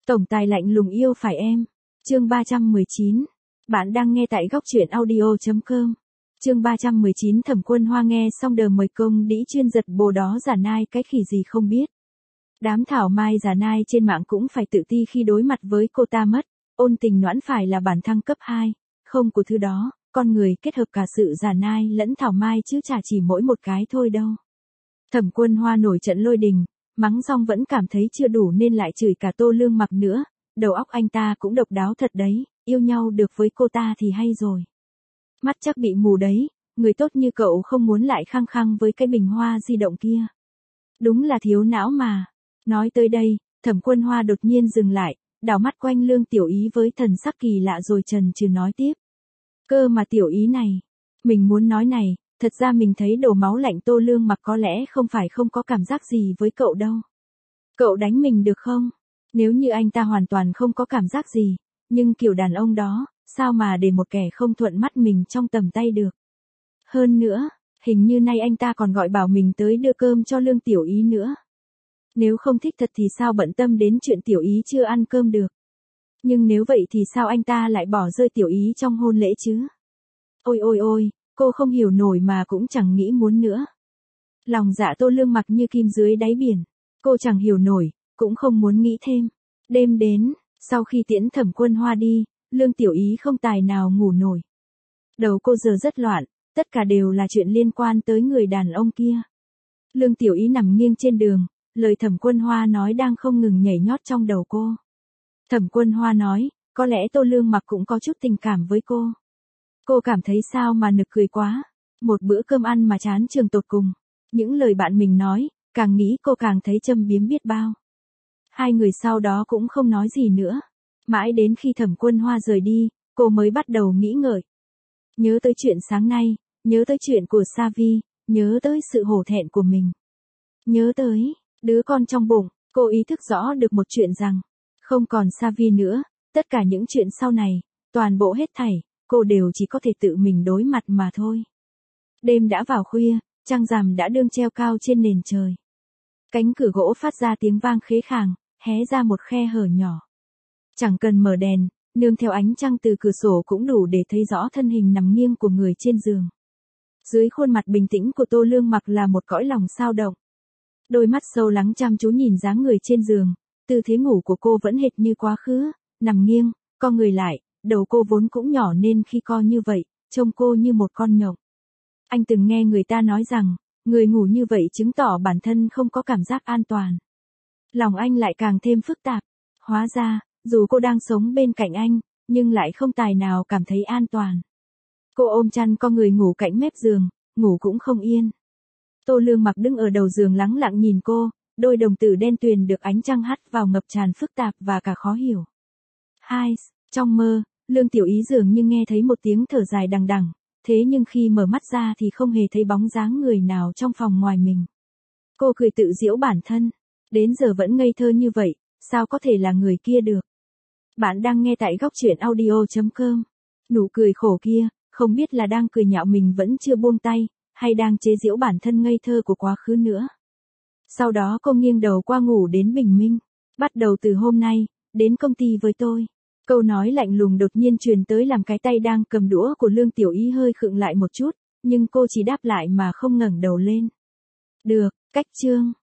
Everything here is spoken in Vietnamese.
Tổng tài lạnh lùng yêu phải em. Chương 319. Bạn đang nghe tại góc truyện audio.com. Chương 319 Thẩm Quân Hoa nghe xong đờ mời công đĩ chuyên giật bồ đó giả nai cái khỉ gì không biết. Đám thảo mai giả nai trên mạng cũng phải tự ti khi đối mặt với cô ta mất. Ôn Tình Noãn phải là bản thăng cấp 2. Không của thứ đó, con người kết hợp cả sự giả nai lẫn thảo mai chứ chả chỉ mỗi một cái thôi đâu. Thẩm Quân Hoa nổi trận lôi đình, mắng xong vẫn cảm thấy chưa đủ nên lại chửi cả Tô Lương Mặc nữa. Đầu óc anh ta cũng độc đáo thật đấy, yêu nhau được với cô ta thì hay rồi. Mắt chắc bị mù đấy, người tốt như cậu không muốn lại khăng khăng với cái bình hoa di động kia. Đúng là thiếu não mà. Nói tới đây, Thẩm Quân Hoa đột nhiên dừng lại, đảo mắt quanh Lương Tiểu Ý với thần sắc kỳ lạ rồi chần chừ nói tiếp. Cơ mà Tiểu Ý này, mình muốn nói này, thật ra mình thấy đổ máu lạnh Tô Lương Mặc có lẽ không phải không có cảm giác gì với cậu đâu. Cậu đánh mình được không? Nếu như anh ta hoàn toàn không có cảm giác gì, nhưng kiểu đàn ông đó, sao mà để một kẻ không thuận mắt mình trong tầm tay được. Hơn nữa, hình như nay anh ta còn gọi bảo mình tới đưa cơm cho Lương Tiểu Ý nữa. Nếu không thích thật thì sao bận tâm đến chuyện Tiểu Ý chưa ăn cơm được. Nhưng nếu vậy thì sao anh ta lại bỏ rơi Tiểu Ý trong hôn lễ chứ? Ôi ôi ôi, cô không hiểu nổi mà cũng chẳng nghĩ muốn nữa. Lòng dạ Tô Lương Mặc như kim dưới đáy biển. Cô chẳng hiểu nổi, cũng không muốn nghĩ thêm. Đêm đến, sau khi tiễn Thẩm Quân Hoa đi, Lương Tiểu Ý không tài nào ngủ nổi. Đầu cô giờ rất loạn, tất cả đều là chuyện liên quan tới người đàn ông kia. Lương Tiểu Ý nằm nghiêng trên đường, lời Thẩm Quân Hoa nói đang không ngừng nhảy nhót trong đầu cô. Thẩm Quân Hoa nói, có lẽ Tô Lương Mặc cũng có chút tình cảm với cô. Cô cảm thấy sao mà nực cười quá. Một bữa cơm ăn mà chán trường tột cùng. Những lời bạn mình nói, càng nghĩ cô càng thấy châm biếm biết bao. Hai người sau đó cũng không nói gì nữa. Mãi đến khi Thẩm Quân Hoa rời đi, cô mới bắt đầu nghĩ ngợi. Nhớ tới chuyện sáng nay, nhớ tới chuyện của Savi, nhớ tới sự hổ thẹn của mình. Nhớ tới đứa con trong bụng, cô ý thức rõ được một chuyện rằng, không còn Savi nữa, tất cả những chuyện sau này, toàn bộ hết thảy, cô đều chỉ có thể tự mình đối mặt mà thôi. Đêm đã vào khuya, trăng rằm đã đương treo cao trên nền trời. Cánh cửa gỗ phát ra tiếng vang khế khàng, hé ra một khe hở nhỏ. Chẳng cần mở đèn, nương theo ánh trăng từ cửa sổ cũng đủ để thấy rõ thân hình nằm nghiêng của người trên giường. Dưới khuôn mặt bình tĩnh của Tô Lương Mặc là một cõi lòng sao động. Đôi mắt sâu lắng chăm chú nhìn dáng người trên giường, tư thế ngủ của cô vẫn hệt như quá khứ, nằm nghiêng, co người lại, đầu cô vốn cũng nhỏ nên khi co như vậy, trông cô như một con nhộng. Anh từng nghe người ta nói rằng, người ngủ như vậy chứng tỏ bản thân không có cảm giác an toàn. Lòng anh lại càng thêm phức tạp. Hóa ra, dù cô đang sống bên cạnh anh, nhưng lại không tài nào cảm thấy an toàn. Cô ôm chăn co người ngủ cạnh mép giường, ngủ cũng không yên. Tô Lương Mặc đứng ở đầu giường lắng lặng nhìn cô, đôi đồng tử đen tuyền được ánh trăng hắt vào ngập tràn phức tạp và cả khó hiểu. Hai, trong mơ, Lương Tiểu Ý dường như nghe thấy một tiếng thở dài đằng đằng, thế nhưng khi mở mắt ra thì không hề thấy bóng dáng người nào trong phòng ngoài mình. Cô cười tự giễu bản thân, đến giờ vẫn ngây thơ như vậy, sao có thể là người kia được. Bạn đang nghe tại góc truyện audio.com. Nụ cười khổ kia, không biết là đang cười nhạo mình vẫn chưa buông tay, hay đang chế giễu bản thân ngây thơ của quá khứ nữa. Sau đó cô nghiêng đầu qua ngủ đến bình minh. Bắt đầu từ hôm nay, đến công ty với tôi. Câu nói lạnh lùng đột nhiên truyền tới làm cái tay đang cầm đũa của Lương Tiểu Ý hơi khựng lại một chút, nhưng cô chỉ đáp lại mà không ngẩng đầu lên. Được, cách chương.